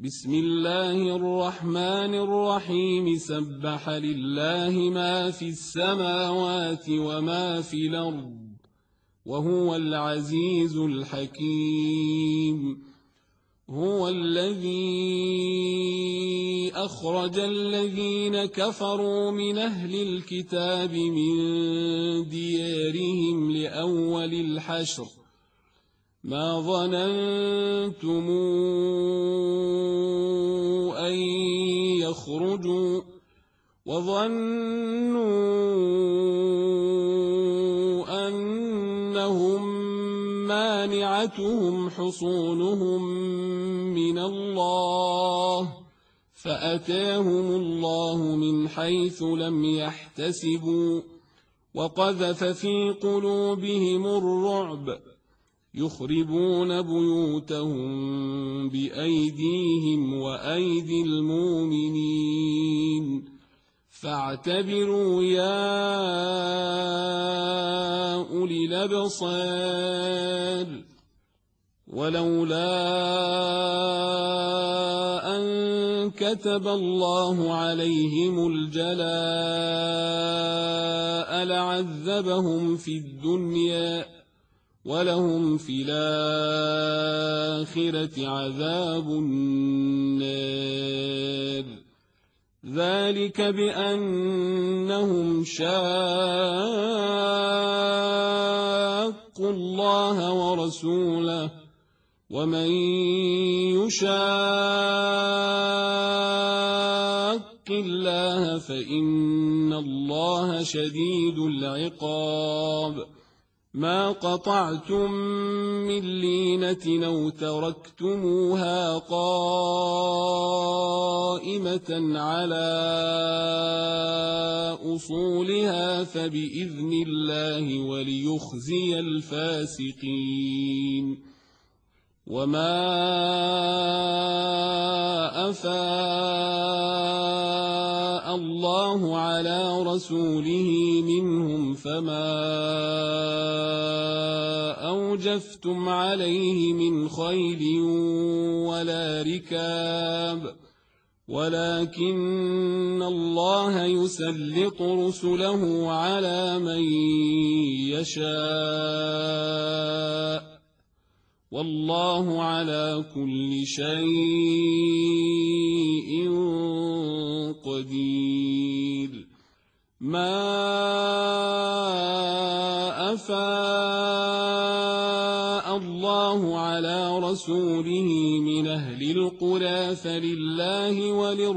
بسم الله الرحمن الرحيم سبح لله ما في السماوات وما في الأرض وهو العزيز الحكيم. هو الذي أخرج الذين كفروا من أهل الكتاب من ديارهم لأول الحشر ما ظننتم أن يخرجوا وظنوا أنهم مانعتهم حصونهم من الله فأتاهم الله من حيث لم يحتسبوا وقذف في قلوبهم الرعب يخربون بيوتهم بأيديهم وأيدي المؤمنين فاعتبروا يا أولي الأبصار. ولولا أن كتب الله عليهم الجلاء لعذبهم في الدنيا ولهم في الآخرة عذاب النار ذلك بأنهم شاقوا الله ورسوله ومن يشاق الله فإن الله شديد العقاب. ما قطعتم من لينة أو تركتموها قائمة على أصولها فبإذن الله وليخزي الفاسقين. وما أفاء الله على رسوله منهم فما أوجفتم عليه من خيل ولا ركاب ولكن الله يسلط رسله على من يشاء والله على كل شيء قدير. ما أفاء الله على رسوله من أهل القرى فلله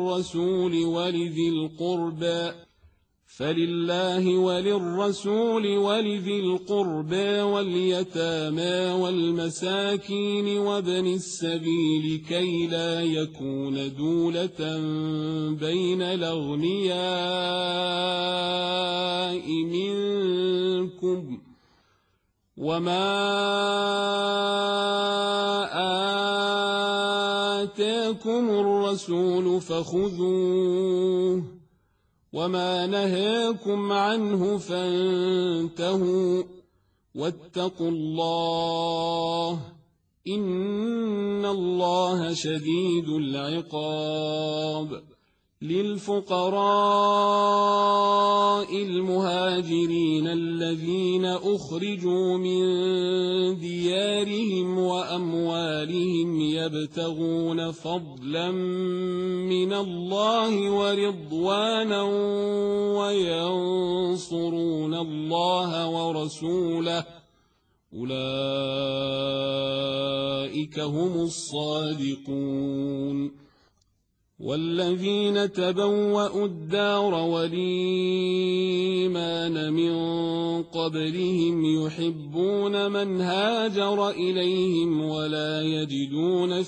وللرسول ولذي القربى واليتامى والمساكين وابن السبيل كي لا يكون دولة بين الأغنياء منكم وما آتاكم الرسول فخذوه وما نهاكم عنه فانتهوا واتقوا الله إن الله شديد العقاب. للفقراء المهاجرين الذين أخرجوا من ديارهم وأموالهم يبتغون فضلا من الله ورضوانا وينصرون الله ورسوله أولئك هم الصادقون. والذين تبوأوا الدار والإيمان من قبلهم يحبون من هاجر إليهم ولا يجدون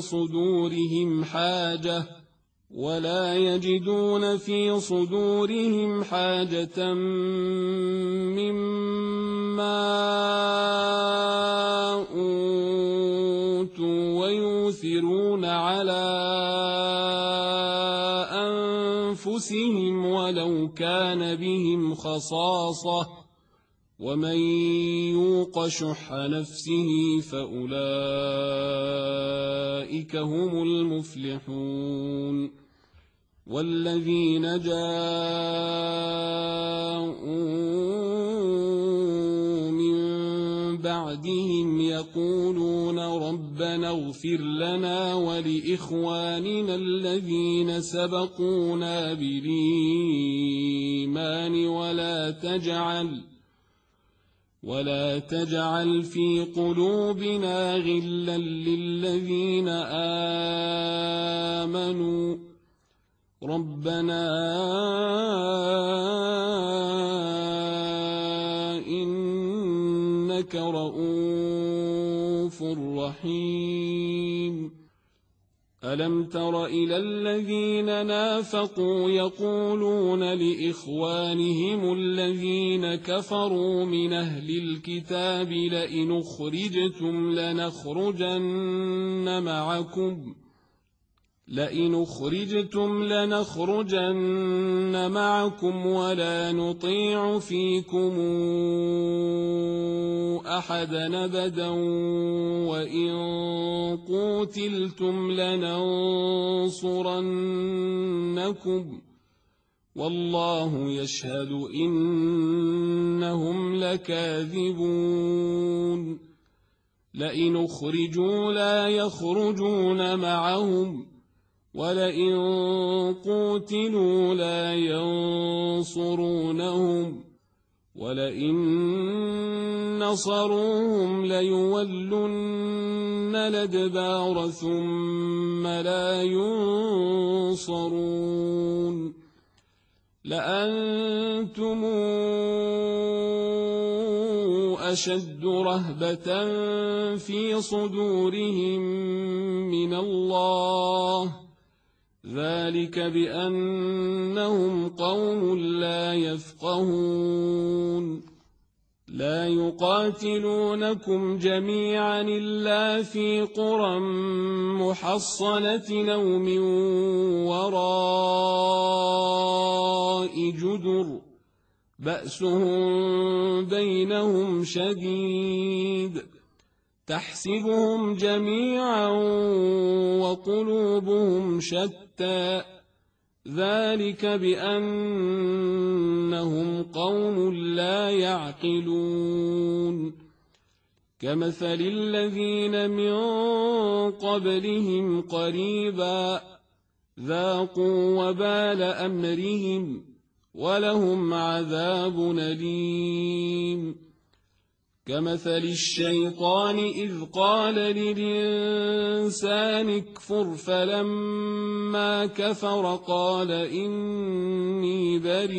في صدورهم حاجة مما أوتوا ويؤثرون على أنفسهم ولو كان بهم خصاصة ومن يوق شح نفسه فأولئك هم المفلحون والذين جاءوا من بعدهم يقولون ربنا اغفر لنا ولإخواننا الذين سبقونا بالإيمان ولا تجعل في قلوبنا غلا للذين آمنوا ربنا إنك رؤوف رحيم ألم تر إلى الذين نافقوا يقولون لإخوانهم الذين كفروا من أهل الكتاب لئن أخرجتم لنخرجن معكم ولا نطيع فيكم أحدا أبدا وإن قوتلتم لننصرنكم والله يشهد إنهم لكاذبون لئن أخرجوا لا يخرجون معهم ولئن قوتلوا لا ينصرونهم ولئن نصروهم ليولن الأدبار ثم لا ينصرون لأنتم أشد رهبة في صدورهم من الله ذلك بأنهم قوم لا يفقهون لا يقاتلونكم جميعا إلا في قرى محصنة أو من وراء جدر بأسهم بينهم شديد تحسبهم جميعا وقلوبهم شتى ذلك بأنهم قوم لا يعقلون كمثل الذين من قبلهم قريبا ذاقوا وبال أمرهم ولهم عذاب أليم كمثل الشيطان إذ قال للإنسان اكفر فلما كفر قال إني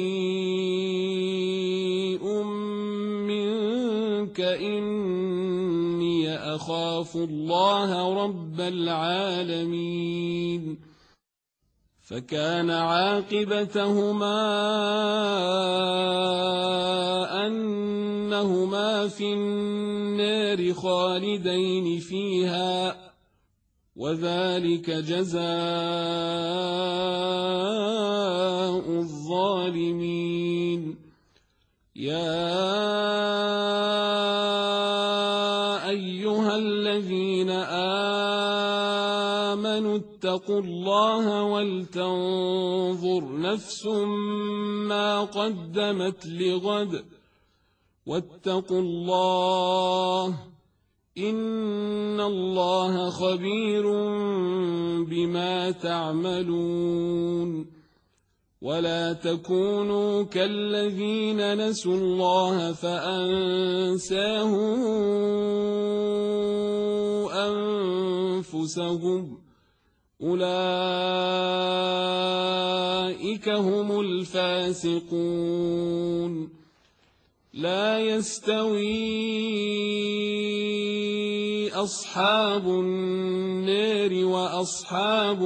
بريء منك إني أخاف الله رب العالمين فكان عاقبتهما أنهما في النار خالدين فيها وذلك جزاء الظالمين يا أيها الذين آمنوا اتقوا الله ولتنظر نفس ما قدمت لغد واتقوا الله إن الله خبير بما تعملون ولا تكونوا كالذين نسوا الله فأنساهم أنفسهم أولئك هم الفاسقون لا يستوي أصحاب النار وأصحاب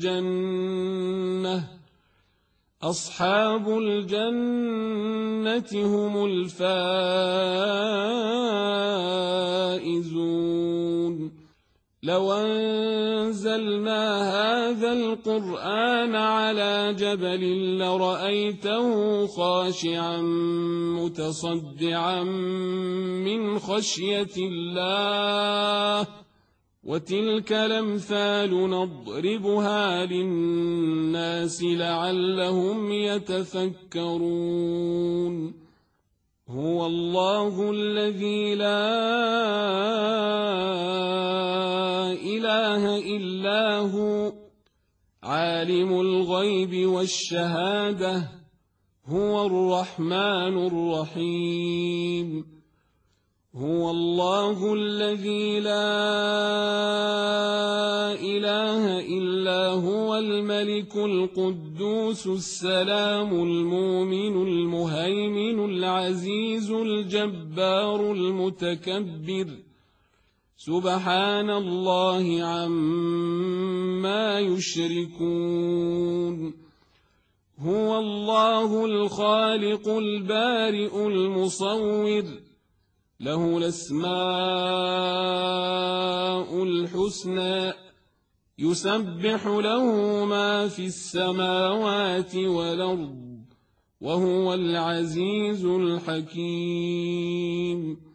الجنة أصحاب الجنة هم الفائزون لو أنزلنا هذا القرآن على جبل لرأيته خاشعا متصدعا من خشية الله وتلك الأمثال نضربها للناس لعلهم يتفكرون هو الله الذي لا إله إلا هو عالم الغيب والشهادة هو الرحمن الرحيم هو الله الذي لا إله إلا هو الملك القدوس السلام المؤمن المهيمن العزيز الجبار المتكبر سبحان الله عما يشركون هو الله الخالق البارئ المصور له الأسماء الحسنى يسبح له ما في السماوات والأرض وهو العزيز الحكيم